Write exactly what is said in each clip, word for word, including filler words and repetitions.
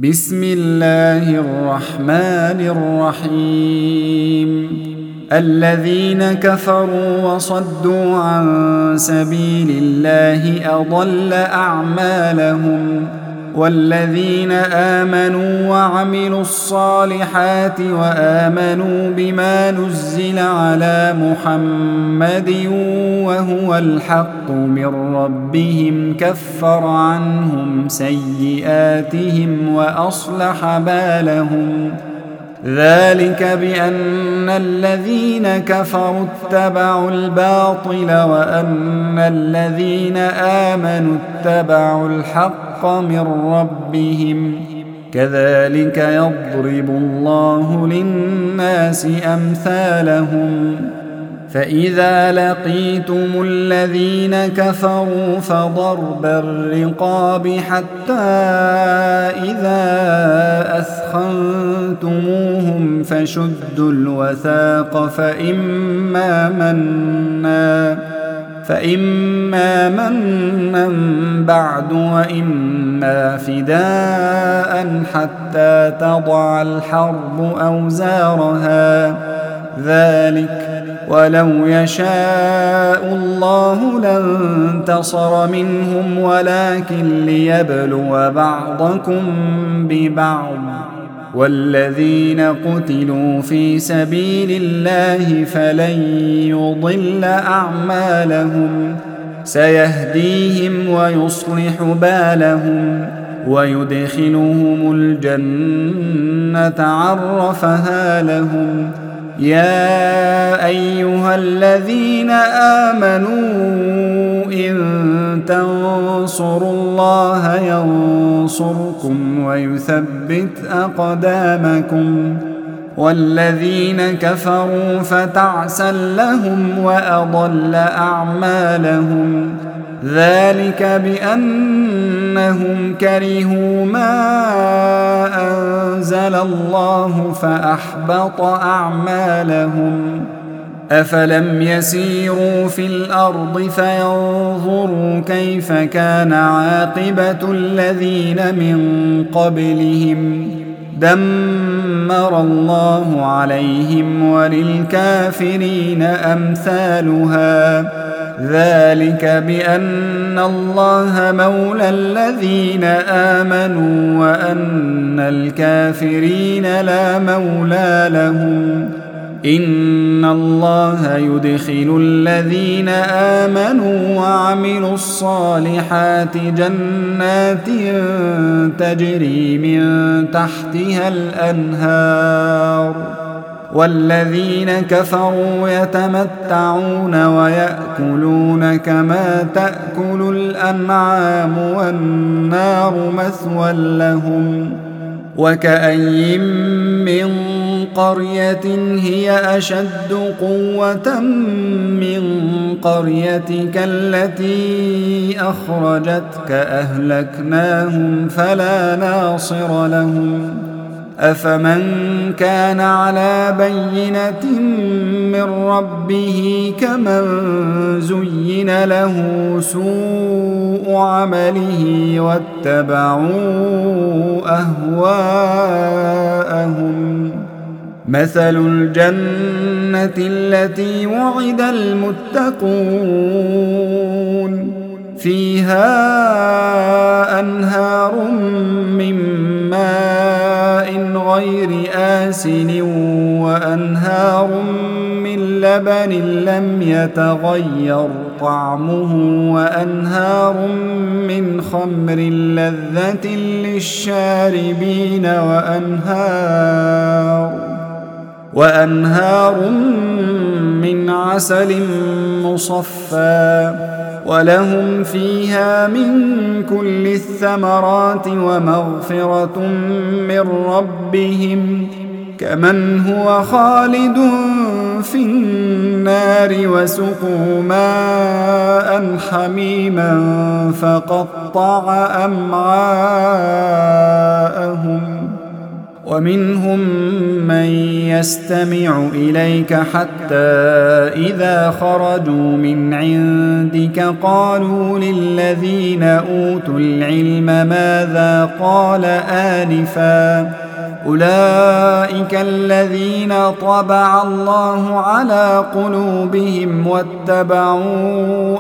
بسم الله الرحمن الرحيم الذين كفروا وصدوا عن سبيل الله أضل أعمالهم والذين آمنوا وعملوا الصالحات وآمنوا بما نزل على محمد وهو الحق من ربهم كفر عنهم سيئاتهم وأصلح بالهم ذلك بأن الذين كفروا اتبعوا الباطل وأن الذين آمنوا اتبعوا الحق من ربهم كذلك يضرب الله للناس أمثالهم فإذا لقيتم الذين كفروا فضرب الرقاب حتى إذا أثخنتموهم فشدوا الوثاق فإما منا فإما منا بعد وإما فداء حتى تضع الحرب أوزارها ذلك ولو يشاء الله لانتصر منهم ولكن ليبلو بعضكم ببعض والذين قتلوا في سبيل الله فلن يضل أعمالهم سيهديهم ويصلح بالهم ويدخلهم الجنة عرفها لهم يا أيها الذين آمنوا إن تنصروا الله ينصركم ويثبت أقدامكم والذين كفروا فتعسا لهم وأضل أعمالهم ذلك بأنهم كرهوا ما أنزل الله فأحبط أعمالهم أفلم يسيروا في الأرض فينظروا كيف كان عاقبة الذين من قبلهم دمر الله عليهم وللكافرين أمثالها ذلك بأن الله مولى الذين آمنوا وأن الكافرين لا مولى لهم إن الله يدخل الذين آمنوا وعملوا الصالحات جنات تجري من تحتها الأنهار والذين كفروا يتمتعون ويأكلون كما تأكل الأنعام والنار مثوى لهم وكأي من قرية هي أشد قوة من قريتك التي أخرجتك أهلكناهم فلا ناصر لهم أفمن كان على بينة من ربه كمن زين له سوء عمله واتبعوا أهواءهم مثل الجنة التي وعد المتقون فيها أنهار من ماء غير آسن وأنهار من لبن لم يتغير طعمه وأنهار من خمر لذة للشاربين وأنهار وأنهار من عسل مصفى ولهم فيها من كل الثمرات ومغفرة من ربهم كمن هو خالد في النار وسقوا ماء حميما فقطع أمعاءهم ومنهم من يستمع إليك حتى إذا خرجوا من عندك قالوا للذين أوتوا العلم ماذا قال آنفا أولئك الذين طبع الله على قلوبهم واتبعوا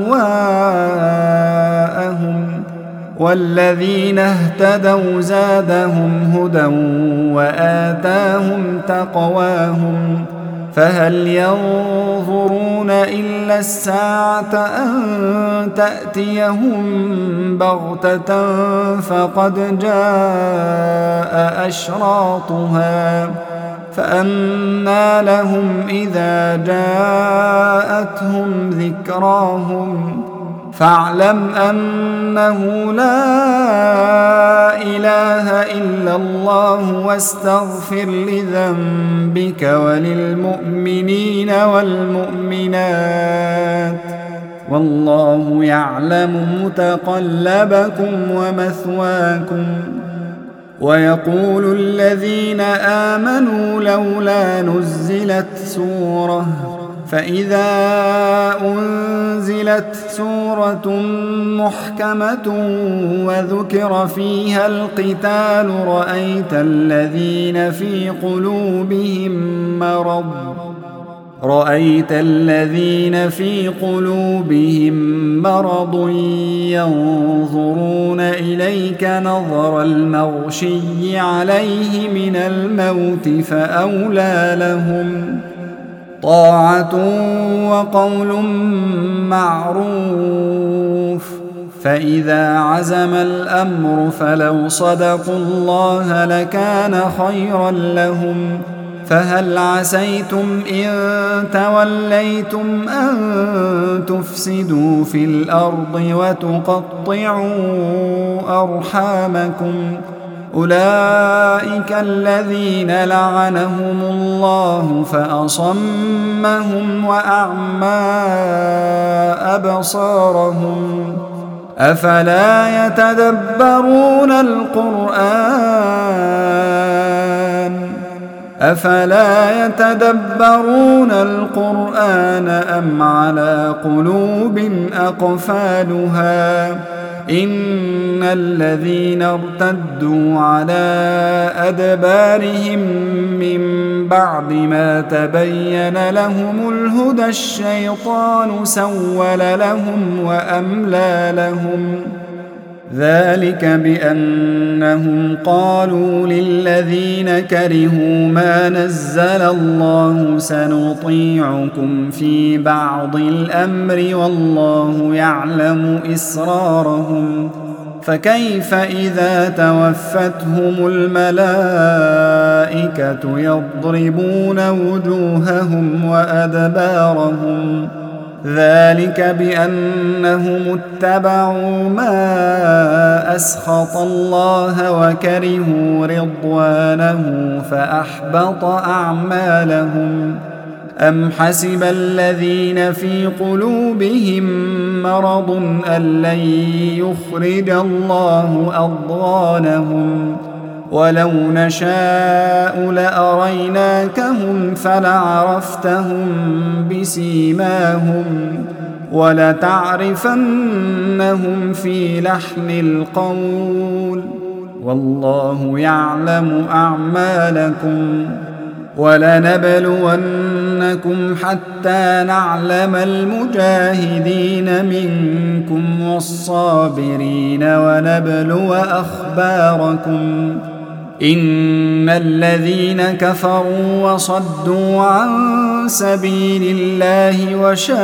أهواءهم والذين اهتدوا زادهم هدى وآتاهم تقواهم فهل ينظرون إلا الساعة أن تأتيهم بغتة فقد جاء أشراطها فأنى لهم إذا جاءتهم ذكراهم فاعلم أنه لا إله إلا الله واستغفر لذنبك وللمؤمنين والمؤمنات والله يعلم متقلبكم ومثواكم. ويقول الذين آمنوا لولا نزلت سورة فإذا أنزلت سورة محكمة وذكر فيها القتال رأيت الذين في قلوبهم مرض رأيت الذين في قلوبهم مرض ينظرون إليك نظر المغشي عليه من الموت فأولى لهم طاعة وقول معروف. فإذا عزم الأمر فلو صدقوا الله لكان خيرا لهم. فهل عسيتم إن توليتم أن تفسدوا في الأرض وتقطعوا أرحامكم أولئك الذين لعنهم الله فأصمهم وأعمى أبصارهم أفلا يتدبرون القرآن أفلا يتدبرون القرآن أم على قلوب أقفالها إن الذين ارتدوا على أدبارهم من بعد ما تبين لهم الهدى الشيطان سول لهم وأملى لهم ذلك بأنهم قالوا للذين كرهوا ما نزل الله سنطيعكم في بعض الأمر والله يعلم إسرارهم فكيف إذا توفتهم الملائكة يضربون وجوههم وأدبارهم ذلك بأنهم اتبعوا ما أسخط الله وكرهوا رضوانه فأحبط أعمالهم أم حسب الذين في قلوبهم مرض أن لن يخرج الله أضغانهم ولو نشاء لأريناكهم فلعرفتهم بسيماهم ولتعرفنهم في لحن القول والله يعلم أعمالكم ولنبلونكم حتى نعلم المجاهدين منكم والصابرين ونبلو أخباركم إن الذين كفروا وصدوا عن سبيل الله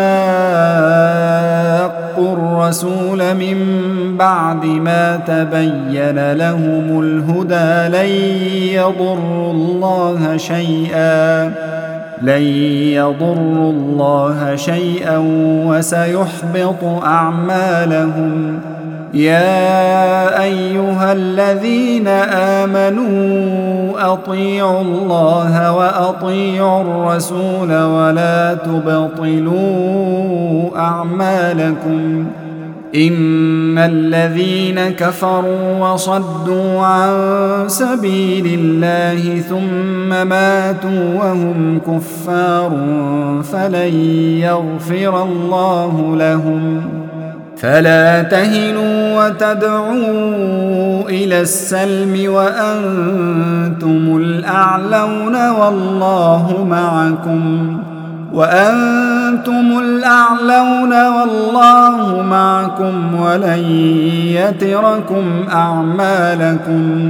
وشاقوا الرسول من بعد ما تبين لهم الهدى لن يضروا الله شيئا لن يضروا الله شيئا وسيحبط أعمالهم يا أيها الذين آمنوا أطيعوا الله وأطيعوا الرسول ولا تبطلوا أعمالكم إن الذين كفروا وصدوا عن سبيل الله ثم ماتوا وهم كفار فلن يغفر الله لهم فلا تهنوا وتدعوا إلى السلم وأنتم الأعلون والله معكم وأنتم الأعلون والله معكم ولن يتركم أعمالكم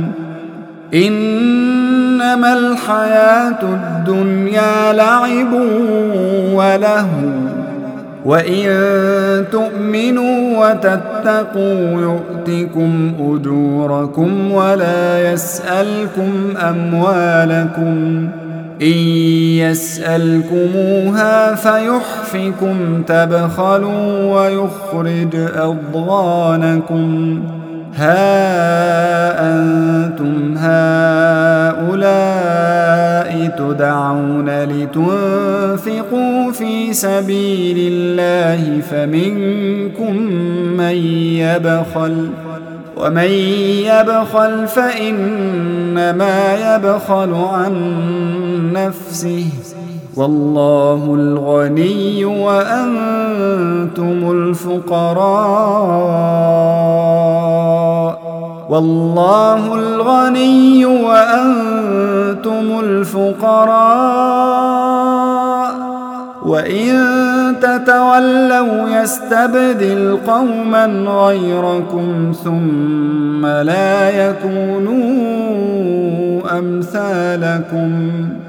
إنما الحياة الدنيا لعب ولهو وإن تؤمنوا وتتقوا يؤتكم أجوركم ولا يسألكم أموالكم إن يسألكموها فيحفكم تبخلوا ويخرج أضغانكم ها أنتم هؤلاء تدعون لتنفقوا في سبيل الله فمنكم من يبخل ومن يبخل فإنما يبخل عن نفسه والله الغني وأنتم الفقراء والله الغني وأنتم الفقراء وإن تتولوا يستبدل قوما غيركم ثم لا يكونوا أمثالكم